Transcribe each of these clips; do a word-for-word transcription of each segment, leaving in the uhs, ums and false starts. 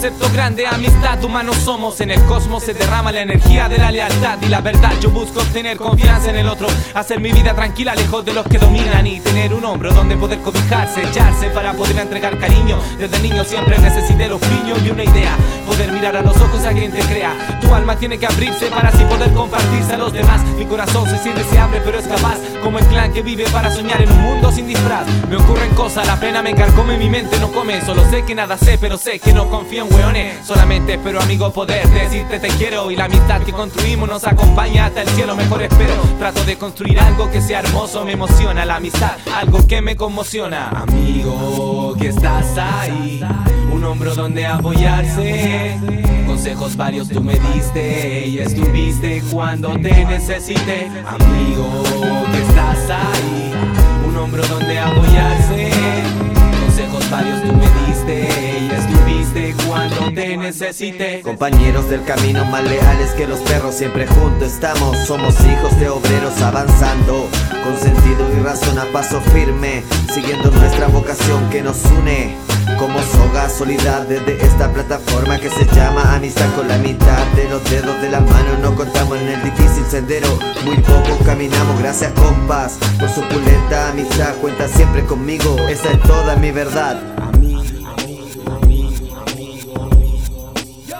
concepto grande, amistad, humanos somos. En el cosmos se derrama la energía de la lealtad y la verdad. Yo busco obtener confianza en el otro, hacer mi vida tranquila lejos de los que dominan y tener un hombro donde poder cobijarse, echarse para poder entregar cariño. Desde niño siempre necesité los piños y una idea, poder mirar a los ojos a quien te crea. Tu alma tiene que abrirse para así poder compartirse a los demás. Mi corazón se siente deseable pero es capaz, como el clan que vive para soñar en un mundo sin disfraz. Me ocurren cosas, la pena me carcome, mi mente no come. Solo sé que nada sé, pero sé que no confío en weones. Solamente espero, amigo, poder decirte te quiero. Y la amistad que construimos nos acompaña hasta el cielo. Mejor espero, trato de construir algo que sea hermoso. Me emociona la amistad, algo que me conmociona. Amigo, que estás ahí, un hombro donde apoyarse. Consejos varios tú me diste y estuviste cuando te necesité. Amigo, que estás ahí, un hombro donde apoyarse. Consejos varios tú me diste y estuviste cuando te necesité. Compañeros del camino más leales que los perros, siempre juntos estamos. Somos hijos de obreros avanzando con sentido y razón a paso firme, siguiendo nuestra vocación que nos une como soga sólida desde esta plataforma que se llama amistad. Con la mitad de los dedos de las manos nos contamos en el difícil sendero. Muy poco caminamos, gracias compas por su pulenta amistad. Cuenta siempre conmigo, esa es toda mi verdad. Amigo, amigo, amigo, amigo, amigo.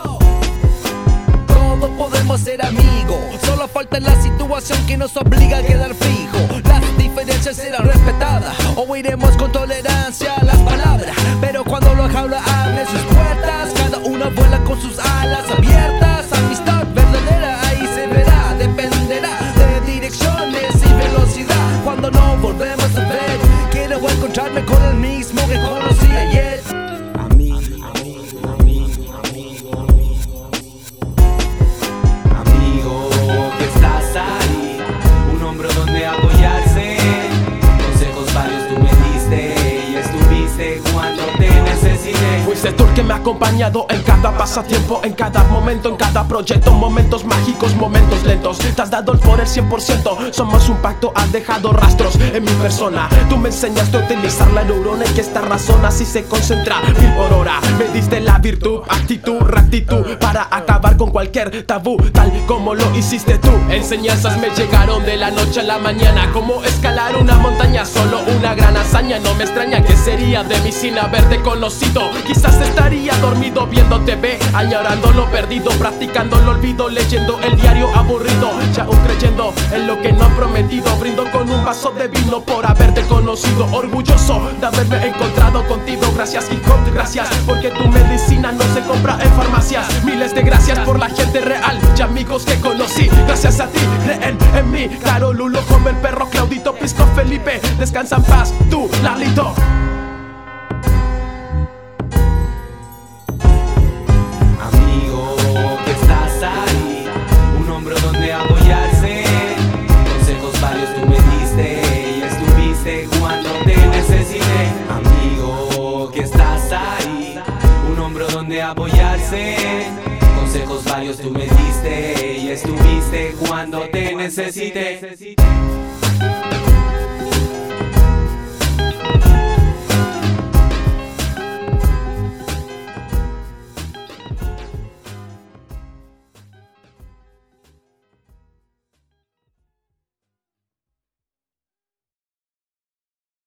Todos podemos ser amigos, solo falta la situación que nos obliga a quedar fijo. Las diferencias serán respetadas, oiremos con tolerancia las palabras, pero cuando la jaula abre sus puertas, cada una vuela con sus alas abiertas. Amistad verdadera ahí se verá, dependerá de direcciones y velocidad. Cuando no volvemos a ver, quiero encontrarme con el mismo que conocí ayer. Amigo, amigo, amigo, amigo, amigo. Amigo, que estás ahí, un hombro donde apoyarse. Consejos varios tú me diste y estuviste cuando te necesité. Fuiste tú el que me ha acompañado en cada pasatiempo, en cada momento, en cada proyecto. Momentos mágicos, momentos lentos. Te has dado el por el cien por ciento. Somos un pacto, has dejado rastros en mi persona. Tú me enseñaste a utilizar la neurona y que esta razón así se concentra mil por hora. Me diste la virtud, actitud, rectitud para acabar con cualquier tabú, tal como lo hiciste tú. Enseñanzas me llegaron de la noche a la mañana, como escalar una montaña, solo una gran hazaña. No me extraña que sería de mí sin haberte conocido. Quizás estaría dormido viendo T V, añorando lo perdido, practicando el olvido, leyendo el diario aburrido, ya aún creyendo en lo que no han prometido. Brindo con un vaso de vino por haberte conocido, orgulloso de haberme encontrado contigo. Gracias hip hop, gracias porque tu medicina no se compra en farmacias. Miles de gracias por la gente real y amigos que conocí. Gracias a ti, creen en mí. Claro, Lulo, como el perro, Claudito, Pisco, Felipe. Descansa en paz, tú, Lalito. Cuando te necesité, amigo, que estás ahí, un hombro donde apoyarse. Consejos varios tú me diste y estuviste cuando te necesité.